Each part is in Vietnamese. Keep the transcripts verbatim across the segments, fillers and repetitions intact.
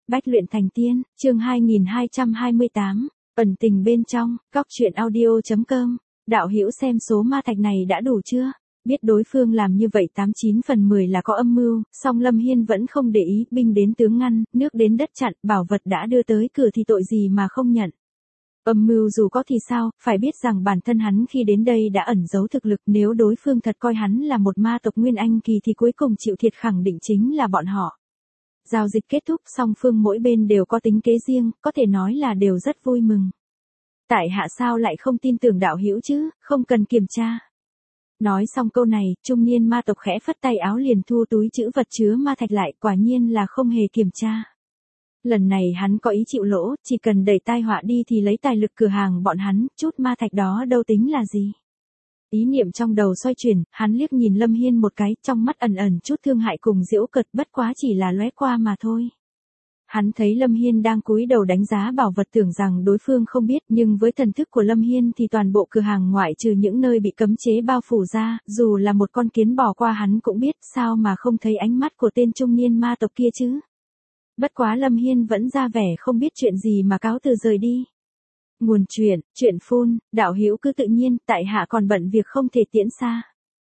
Bách luyện thành tiên, chương hai nghìn hai trăm hai mươi tám, ẩn tình bên trong, góc truyện audio.com, đạo hữu xem số ma thạch này đã đủ chưa? Biết đối phương làm như vậy tám chín phần mười là có âm mưu, song Lâm Hiên vẫn không để ý, binh đến tướng ngăn, nước đến đất chặn, bảo vật đã đưa tới cửa thì tội gì mà không nhận. Âm mưu dù có thì sao, phải biết rằng bản thân hắn khi đến đây đã ẩn giấu thực lực, nếu đối phương thật coi hắn là một ma tộc Nguyên Anh kỳ thì cuối cùng chịu thiệt khẳng định chính là bọn họ. Giao dịch kết thúc, song phương mỗi bên đều có tính kế riêng, có thể nói là đều rất vui mừng. Tại hạ sao lại không tin tưởng đạo hữu chứ, không cần kiểm tra. Nói xong câu này, trung niên ma tộc khẽ phất tay áo liền thu túi trữ vật chứa ma thạch lại, quả nhiên là không hề kiểm tra. Lần này hắn có ý chịu lỗ, chỉ cần đẩy tai họa đi thì lấy tài lực cửa hàng bọn hắn, chút ma thạch đó đâu tính là gì. Ý niệm trong đầu xoay chuyển, hắn liếc nhìn Lâm Hiên một cái, trong mắt ẩn ẩn chút thương hại cùng giễu cợt, bất quá chỉ là lóe qua mà thôi. Hắn thấy Lâm Hiên đang cúi đầu đánh giá bảo vật, tưởng rằng đối phương không biết, nhưng với thần thức của Lâm Hiên thì toàn bộ cửa hàng ngoại trừ những nơi bị cấm chế bao phủ ra, dù là một con kiến bò qua hắn cũng biết, sao mà không thấy ánh mắt của tên trung niên ma tộc kia chứ. Bất quá Lâm Hiên vẫn ra vẻ không biết chuyện gì mà cáo từ rời đi. Nguồn chuyện, chuyện phun, đạo hữu cứ tự nhiên, tại hạ còn bận việc không thể tiễn xa.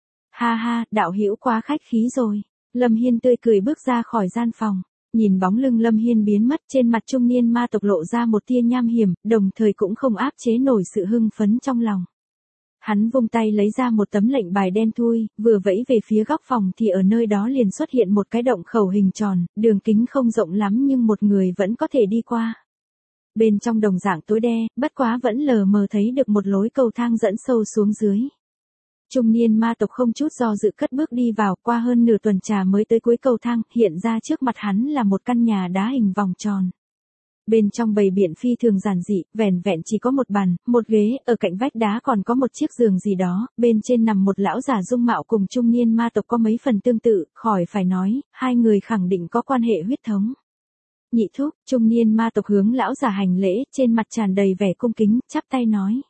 Ha ha, đạo hữu quá khách khí rồi. Lâm Hiên tươi cười bước ra khỏi gian phòng. Nhìn bóng lưng Lâm Hiên biến mất, trên mặt trung niên ma tộc lộ ra một tia nham hiểm, đồng thời cũng không áp chế nổi sự hưng phấn trong lòng. Hắn vung tay lấy ra một tấm lệnh bài đen thui, vừa vẫy về phía góc phòng thì ở nơi đó liền xuất hiện một cái động khẩu hình tròn, đường kính không rộng lắm nhưng một người vẫn có thể đi qua. Bên trong đồng dạng tối đe, bất quá vẫn lờ mờ thấy được một lối cầu thang dẫn sâu xuống dưới. Trung niên ma tộc không chút do dự cất bước đi vào, qua hơn nửa tuần trà mới tới cuối cầu thang, hiện ra trước mặt hắn là một căn nhà đá hình vòng tròn. Bên trong bày biện phi thường giản dị, vẻn vẹn chỉ có một bàn, một ghế, ở cạnh vách đá còn có một chiếc giường gì đó, bên trên nằm một lão giả dung mạo cùng trung niên ma tộc có mấy phần tương tự, khỏi phải nói, hai người khẳng định có quan hệ huyết thống. Nhị thúc, trung niên ma tộc hướng lão giả hành lễ, trên mặt tràn đầy vẻ cung kính, chắp tay nói.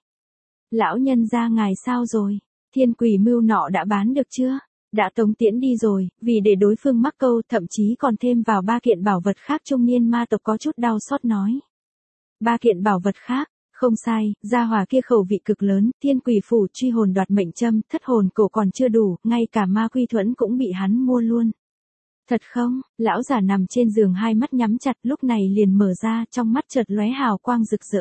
Lão nhân gia ngài sao rồi? Thiên quỷ mưu nọ đã bán được chưa? Đã tống tiễn đi rồi, vì để đối phương mắc câu, thậm chí còn thêm vào ba kiện bảo vật khác. Trung niên ma tộc có chút đau xót nói. Ba kiện bảo vật khác, không sai, gia hỏa kia khẩu vị cực lớn, thiên quỷ phủ truy hồn đoạt mệnh châm, thất hồn cổ còn chưa đủ, ngay cả ma quy thuẫn cũng bị hắn mua luôn. Thật không? Lão giả nằm trên giường hai mắt nhắm chặt, lúc này liền mở ra, trong mắt chợt lóe hào quang rực rỡ.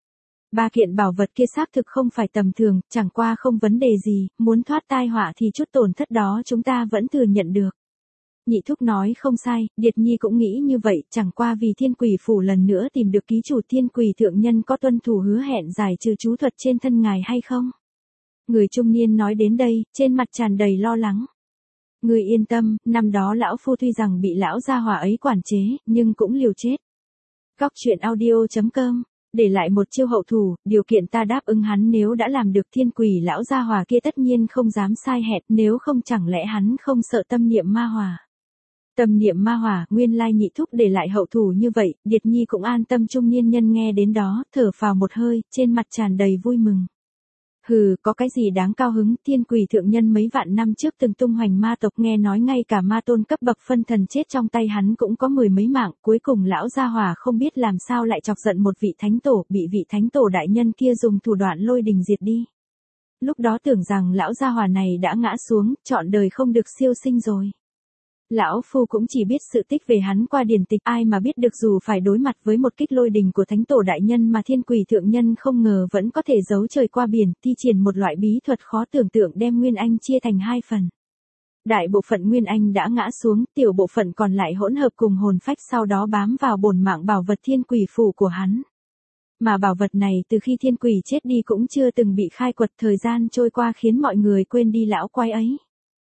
Ba kiện bảo vật kia xác thực không phải tầm thường, chẳng qua không vấn đề gì, muốn thoát tai họa thì chút tổn thất đó chúng ta vẫn thừa nhận được. Nhị thúc nói không sai, Điệt Nhi cũng nghĩ như vậy, chẳng qua vì thiên quỷ phủ lần nữa tìm được ký chủ thiên quỷ thượng nhân có tuân thủ hứa hẹn giải trừ chú thuật trên thân ngài hay không? Người trung niên nói đến đây, trên mặt tràn đầy lo lắng. Người yên tâm, năm đó lão phu tuy rằng bị lão gia hỏa ấy quản chế, nhưng cũng liều chết. Góc truyện audio.com, để lại một chiêu hậu thủ, điều kiện ta đáp ứng hắn nếu đã làm được. Thiên quỷ lão gia hỏa kia tất nhiên không dám sai hẹn, nếu không chẳng lẽ hắn không sợ tâm niệm ma hỏa. Tâm niệm ma hỏa, nguyên lai nhị thúc để lại hậu thủ như vậy, Điệt Nhi cũng an tâm. Trung niên nhân nghe đến đó, thở phào một hơi, trên mặt tràn đầy vui mừng. Hừ, có cái gì đáng cao hứng, thiên quỷ thượng nhân mấy vạn năm trước từng tung hoành ma tộc, nghe nói ngay cả ma tôn cấp bậc phân thần chết trong tay hắn cũng có mười mấy mạng, cuối cùng lão gia hỏa không biết làm sao lại chọc giận một vị thánh tổ, bị vị thánh tổ đại nhân kia dùng thủ đoạn lôi đình diệt đi. Lúc đó tưởng rằng lão gia hỏa này đã ngã xuống, trọn đời không được siêu sinh rồi. Lão phu cũng chỉ biết sự tích về hắn qua điển tịch, ai mà biết được dù phải đối mặt với một kích lôi đình của thánh tổ đại nhân mà thiên quỷ thượng nhân không ngờ vẫn có thể giấu trời qua biển, thi triển một loại bí thuật khó tưởng tượng đem Nguyên Anh chia thành hai phần. Đại bộ phận Nguyên Anh đã ngã xuống, tiểu bộ phận còn lại hỗn hợp cùng hồn phách sau đó bám vào bổn mạng bảo vật thiên quỷ phủ của hắn. Mà bảo vật này từ khi thiên quỷ chết đi cũng chưa từng bị khai quật, thời gian trôi qua khiến mọi người quên đi lão quái ấy.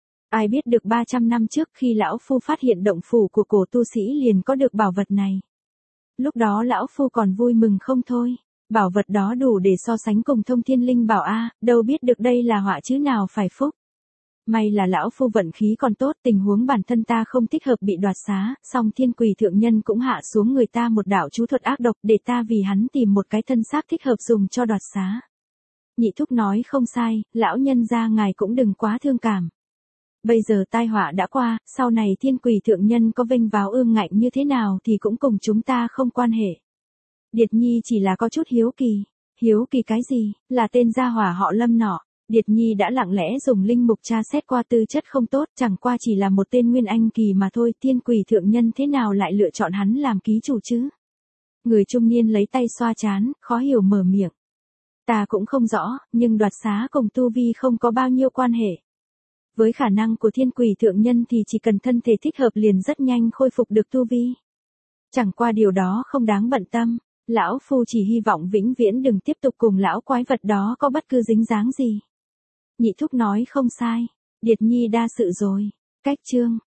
Ai biết được ba trăm năm trước khi lão phu phát hiện động phủ của cổ tu sĩ liền có được bảo vật này. Lúc đó lão phu còn vui mừng không thôi, bảo vật đó đủ để so sánh cùng thông thiên linh bảo a, đâu biết được đây là họa chứ nào phải phúc. May là lão phu vận khí còn tốt, tình huống bản thân ta không thích hợp bị đoạt xá, song thiên quỷ thượng nhân cũng hạ xuống người ta một đạo chú thuật ác độc để ta vì hắn tìm một cái thân xác thích hợp dùng cho đoạt xá. Nhị thúc nói không sai, lão nhân gia ngài cũng đừng quá thương cảm. Bây giờ tai họa đã qua, sau này thiên quỷ thượng nhân có vênh váo ương ngạnh như thế nào thì cũng cùng chúng ta không quan hệ. Điệt Nhi chỉ là có chút hiếu kỳ. Hiếu kỳ cái gì, là tên gia hỏa họ Lâm nọ. Điệt Nhi đã lặng lẽ dùng linh mục tra xét qua tư chất không tốt, chẳng qua chỉ là một tên nguyên anh kỳ mà thôi, thiên quỷ thượng nhân thế nào lại lựa chọn hắn làm ký chủ chứ? Người trung niên lấy tay xoa trán, khó hiểu mở miệng. Ta cũng không rõ, nhưng đoạt xá cùng tu vi không có bao nhiêu quan hệ. Với khả năng của thiên quỷ thượng nhân thì chỉ cần thân thể thích hợp liền rất nhanh khôi phục được tu vi. Chẳng qua điều đó không đáng bận tâm. Lão Phu chỉ hy vọng vĩnh viễn đừng tiếp tục cùng lão quái vật đó có bất cứ dính dáng gì. Nhị thúc nói không sai. Điệt Nhi đa sự rồi. Cách chương.